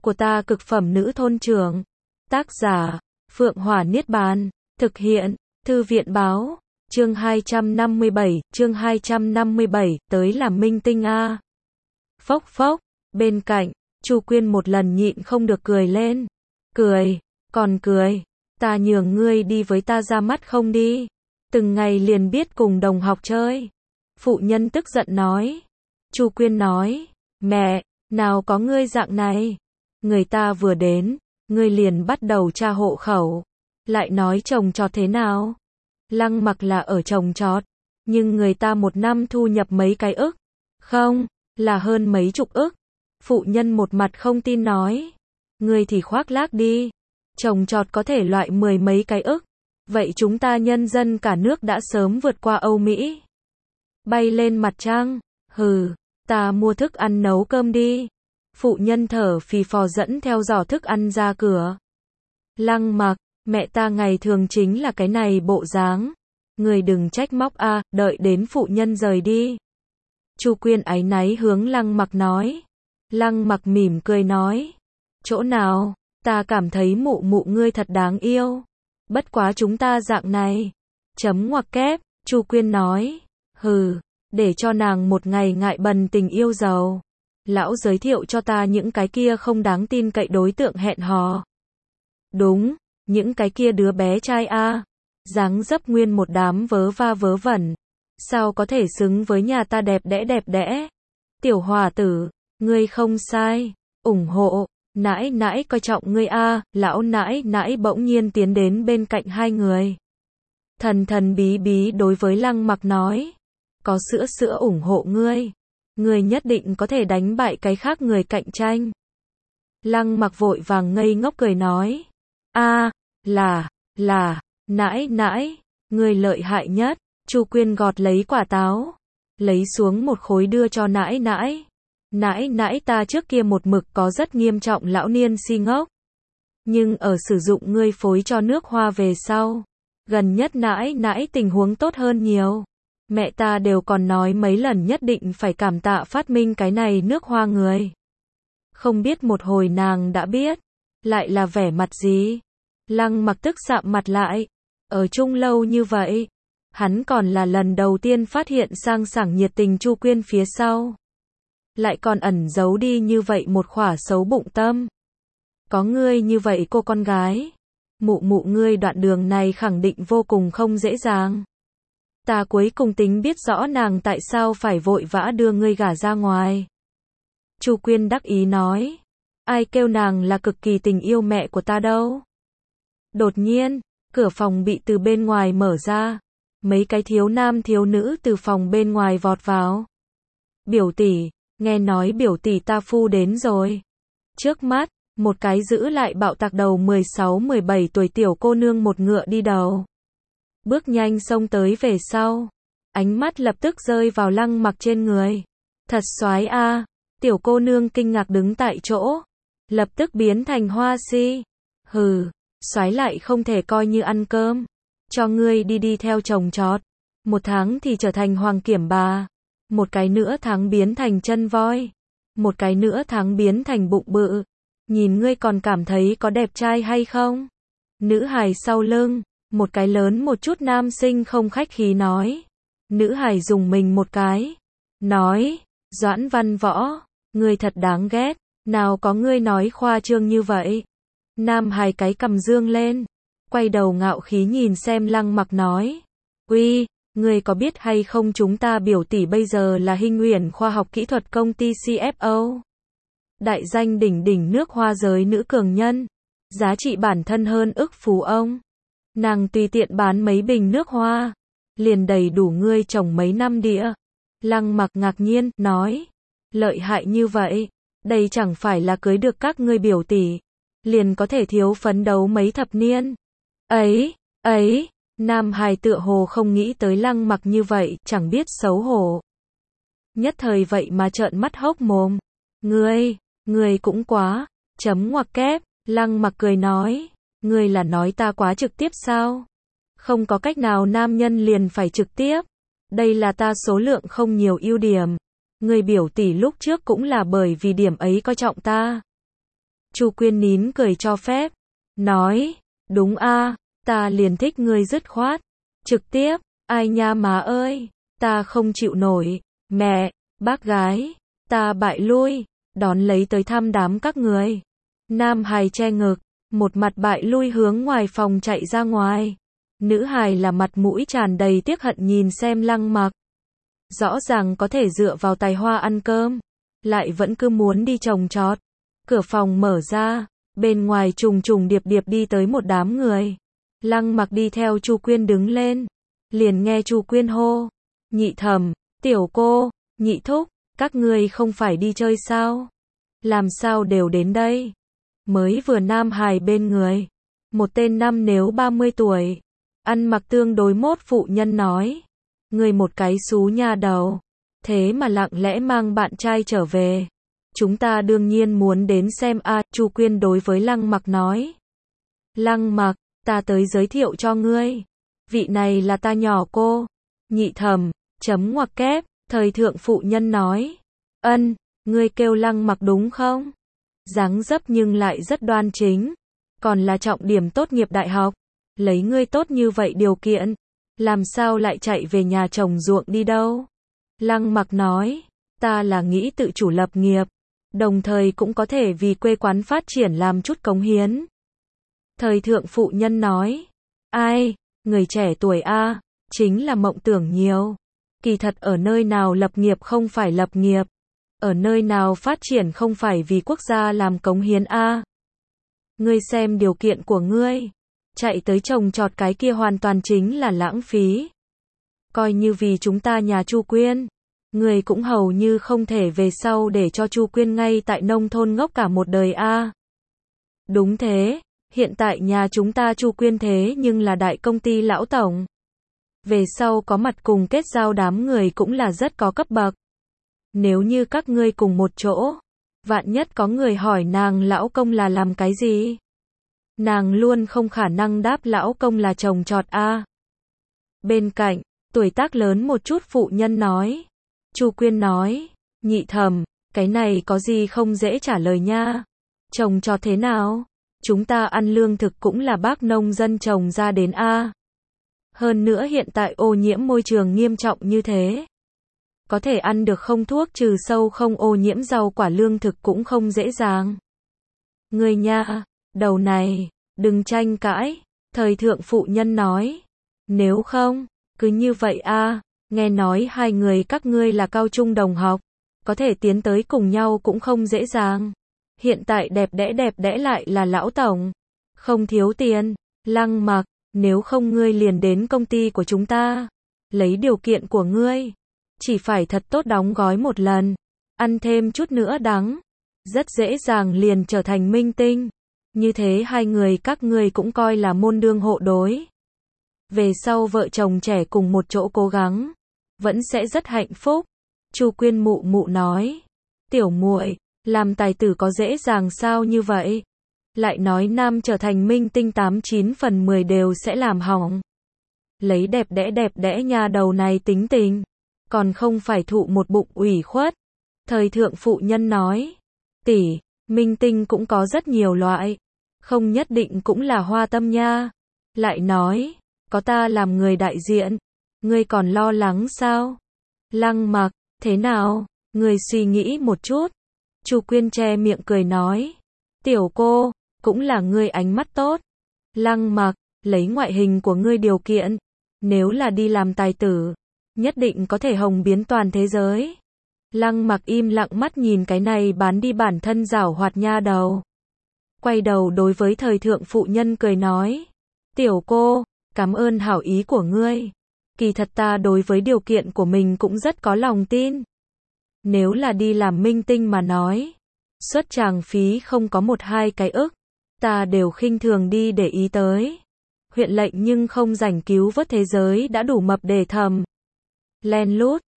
của ta cực phẩm nữ thôn trưởng. Tác giả, Phượng Hỏa Niết Bàn. Thực hiện, Thư viện báo. Chương 257, tới làm minh tinh a. Phốc phốc, bên cạnh, Chu Quyên một lần nhịn không được cười lên. Cười, còn cười, ta nhường ngươi đi với ta ra mắt không đi. Từng ngày liền biết cùng đồng học chơi. Phụ nhân tức giận nói. Chu Quyên nói, mẹ, nào có ngươi dạng này. Người ta vừa đến, ngươi liền bắt đầu tra hộ khẩu. Lại nói trồng trọt thế nào? Lăng Mặc là ở trồng trọt, nhưng người ta một năm thu nhập mấy cái ức. Không, là hơn mấy chục ức. Phụ nhân một mặt không tin nói. Ngươi thì khoác lác đi. Trồng trọt có thể loại 10 mấy cái ức. Vậy chúng ta nhân dân cả nước đã sớm vượt qua Âu Mỹ. Bay lên mặt trăng. Hừ, ta mua thức ăn nấu cơm đi. Phụ nhân thở phì phò dẫn theo giỏ thức ăn ra cửa. Lăng Mặc, mẹ ta ngày thường chính là cái này bộ dáng. Người đừng trách móc a, đợi đến phụ nhân rời đi. Chu Quyên áy náy hướng Lăng Mặc nói. Lăng Mặc mỉm cười nói. Chỗ nào, ta cảm thấy mụ mụ ngươi thật đáng yêu. Bất quá chúng ta dạng này. Chấm ngoặc kép, Chu Quyên nói. Hừ, để cho nàng một ngày ngại bần tình yêu giàu. Lão giới thiệu cho ta những cái kia không đáng tin cậy đối tượng hẹn hò. Đúng, những cái kia đứa bé trai a, dáng dấp nguyên một đám vớ va vớ vẩn. Sao có thể xứng với nhà ta đẹp đẽ. Tiểu hòa tử, ngươi không sai, ủng hộ, nãi nãi coi trọng ngươi a. Lão nãi nãi bỗng nhiên tiến đến bên cạnh hai người. Thần thần bí bí đối với Lăng Mặc nói. Có sữa ủng hộ ngươi. Ngươi nhất định có thể đánh bại cái khác người cạnh tranh. Lăng Mặc vội vàng ngây ngốc cười nói. A, là, nãi nãi, ngươi lợi hại nhất. Chu Quyên gọt lấy quả táo, lấy xuống một khối đưa cho nãi nãi. Nãi nãi, ta trước kia một mực có rất nghiêm trọng lão niên si ngốc. Nhưng ở sử dụng ngươi phối cho nước hoa về sau, gần nhất nãi nãi tình huống tốt hơn nhiều. Mẹ ta đều còn nói mấy lần nhất định phải cảm tạ phát minh cái này nước hoa người. Không biết một hồi nàng đã biết, lại là vẻ mặt gì? Lăng Mặc tức sạm mặt lại. Ở chung lâu như vậy, hắn còn là lần đầu tiên phát hiện sang sảng nhiệt tình Chu Quyên phía sau. Lại còn ẩn giấu đi như vậy một khỏa xấu bụng tâm. Có ngươi như vậy cô con gái, mụ mụ ngươi đoạn đường này khẳng định vô cùng không dễ dàng. Ta cuối cùng tính biết rõ nàng tại sao phải vội vã đưa ngươi gả ra ngoài. Chu Quyên đắc ý nói. Ai kêu nàng là cực kỳ tình yêu mẹ của ta đâu. Đột nhiên, cửa phòng bị từ bên ngoài mở ra. Mấy cái thiếu nam thiếu nữ từ phòng bên ngoài vọt vào. Biểu tỷ, nghe nói biểu tỷ ta phu đến rồi. Trước mắt, một cái giữ lại bạo tạc đầu 16-17 tuổi tiểu cô nương một ngựa đi đầu. Bước nhanh xông tới về sau. Ánh mắt lập tức rơi vào Lăng Mặc trên người. Thật xoái a. Tiểu cô nương kinh ngạc đứng tại chỗ. Lập tức biến thành hoa si. Hừ, xoái lại không thể coi như ăn cơm. Cho ngươi đi theo trồng trọt. Một tháng thì trở thành hoàng kiểm bà. Một cái nữa tháng biến thành chân voi. Một cái nữa tháng biến thành bụng bự. Nhìn ngươi còn cảm thấy có đẹp trai hay không? Nữ hài sau lưng, một cái lớn một chút nam sinh không khách khí nói. Nữ hài dùng mình một cái. Nói, Doãn Văn Võ, ngươi thật đáng ghét. Nào có ngươi nói khoa trương như vậy. Nam hài cái cầm dương lên. Quay đầu ngạo khí nhìn xem Lăng Mặc nói. Uy, ngươi có biết hay không chúng ta biểu tỷ bây giờ là Hinh Uyển khoa học kỹ thuật công ty CFO. Đại danh đỉnh đỉnh nước hoa giới nữ cường nhân. Giá trị bản thân hơn ức phú ông. Nàng tùy tiện bán mấy bình nước hoa. Liền đầy đủ ngươi trồng mấy năm đĩa. Lăng Mặc ngạc nhiên, nói. Lợi hại như vậy. Đây chẳng phải là cưới được các ngươi biểu tỷ. Liền có thể thiếu phấn đấu mấy thập niên. Ấy, Nam hài tựa hồ không nghĩ tới Lăng Mặc như vậy, chẳng biết xấu hổ. Nhất thời vậy mà trợn mắt hốc mồm. Ngươi cũng quá, chấm ngoặc kép, Lăng Mặc cười nói. Ngươi là nói ta quá trực tiếp sao? Không có cách nào nam nhân liền phải trực tiếp. Đây là ta số lượng không nhiều ưu điểm. Ngươi biểu tỷ lúc trước cũng là bởi vì điểm ấy coi trọng ta. Chu Quyên nín cười cho phép. Nói, đúng a, ta liền thích ngươi dứt khoát. Trực tiếp, ai nha má ơi, ta không chịu nổi. Mẹ, bác gái, ta bại lui, đón lấy tới thăm đám các người. Nam hài che ngực, một mặt bại lui hướng ngoài phòng chạy ra ngoài. Nữ hài là mặt mũi tràn đầy tiếc hận nhìn xem Lăng Mặc. Rõ ràng có thể dựa vào tài hoa ăn cơm, lại vẫn cứ muốn đi trồng trọt. Cửa phòng mở ra, bên ngoài trùng trùng điệp điệp đi tới một đám người. Lăng Mặc đi theo Chu Quyên đứng lên, liền nghe Chu Quyên hô, Nhị Thẩm, tiểu cô, Nhị Thúc, các ngươi không phải đi chơi sao? Làm sao đều đến đây? Mới vừa nam hài bên người, một tên năm nếu 30 tuổi, ăn mặc tương đối mốt phụ nhân nói, ngươi một cái xú nha đầu, thế mà lặng lẽ mang bạn trai trở về. Chúng ta đương nhiên muốn đến xem a. Chu Quyên đối với Lăng Mặc nói. Lăng Mặc, ta tới giới thiệu cho ngươi. Vị này là ta nhỏ cô. Nhị Thẩm, chấm ngoặc kép, thời thượng phụ nhân nói. Ân, ngươi kêu Lăng Mặc đúng không? Dáng dấp nhưng lại rất đoan chính. Còn là trọng điểm tốt nghiệp đại học. Lấy ngươi tốt như vậy điều kiện. Làm sao lại chạy về nhà trồng ruộng đi đâu? Lăng Mặc nói. Ta là nghĩ tự chủ lập nghiệp. Đồng thời cũng có thể vì quê quán phát triển làm chút cống hiến. Thời thượng phụ nhân nói. Ai, người trẻ tuổi a, chính là mộng tưởng nhiều. Kỳ thật ở nơi nào lập nghiệp không phải lập nghiệp. Ở nơi nào phát triển không phải vì quốc gia làm cống hiến a. Ngươi xem điều kiện của ngươi. Chạy tới trồng trọt cái kia hoàn toàn chính là lãng phí. Coi như vì chúng ta nhà Chu Quyên. Người cũng hầu như không thể về sau để cho Chu Quyên ngay tại nông thôn ngốc cả một đời a. Đúng thế, hiện tại nhà chúng ta Chu Quyên thế nhưng là đại công ty lão tổng. Về sau có mặt cùng kết giao đám người cũng là rất có cấp bậc. Nếu như các ngươi cùng một chỗ, vạn nhất có người hỏi nàng lão công là làm cái gì? Nàng luôn không khả năng đáp lão công là trồng trọt a. Bên cạnh, tuổi tác lớn một chút phụ nhân nói. Chu Quyên nói, Nhị Thẩm, cái này có gì không dễ trả lời nha. Trồng trọt thế nào? Chúng ta ăn lương thực cũng là bác nông dân trồng ra đến a. Hơn nữa hiện tại ô nhiễm môi trường nghiêm trọng như thế. Có thể ăn được không thuốc trừ sâu không ô nhiễm rau quả lương thực cũng không dễ dàng. Người nha, đầu này, đừng tranh cãi, thời thượng phụ nhân nói. Nếu không, cứ như vậy a. Nghe nói hai người các ngươi là cao trung đồng học, có thể tiến tới cùng nhau cũng không dễ dàng. Hiện tại đẹp đẽ lại là lão tổng, không thiếu tiền. Lăng Mặc, nếu không ngươi liền đến công ty của chúng ta, lấy điều kiện của ngươi, chỉ phải thật tốt đóng gói một lần, ăn thêm chút nữa đắng, rất dễ dàng liền trở thành minh tinh. Như thế hai người các ngươi cũng coi là môn đương hộ đối. Về sau vợ chồng trẻ cùng một chỗ cố gắng, vẫn sẽ rất hạnh phúc. Chu Quyên mụ mụ nói, tiểu muội, làm tài tử có dễ dàng sao như vậy? Lại nói nam trở thành minh tinh 89 phần 10 đều sẽ làm hỏng. Lấy đẹp đẽ nha đầu này tính tình, còn không phải thụ một bụng ủy khuất. Thời thượng phụ nhân nói, tỷ, minh tinh cũng có rất nhiều loại, không nhất định cũng là hoa tâm nha. Lại nói, có ta làm người đại diện, ngươi còn lo lắng sao? Lăng Mặc, thế nào? Ngươi suy nghĩ một chút. Chu Quyên che miệng cười nói, tiểu cô, cũng là ngươi ánh mắt tốt. Lăng Mặc, lấy ngoại hình của ngươi điều kiện, nếu là đi làm tài tử, nhất định có thể hồng biến toàn thế giới. Lăng Mặc im lặng mắt nhìn cái này bán đi bản thân giảo hoạt nha đầu. Quay đầu đối với thời thượng phụ nhân cười nói, tiểu cô, cảm ơn hảo ý của ngươi. Kỳ thật ta đối với điều kiện của mình cũng rất có lòng tin. Nếu là đi làm minh tinh mà nói, xuất tràng phí không có 1-2 cái ức, ta đều khinh thường đi để ý tới. Huyện lệnh nhưng không rảnh cứu vớt thế giới đã đủ mập để thầm. Len lút,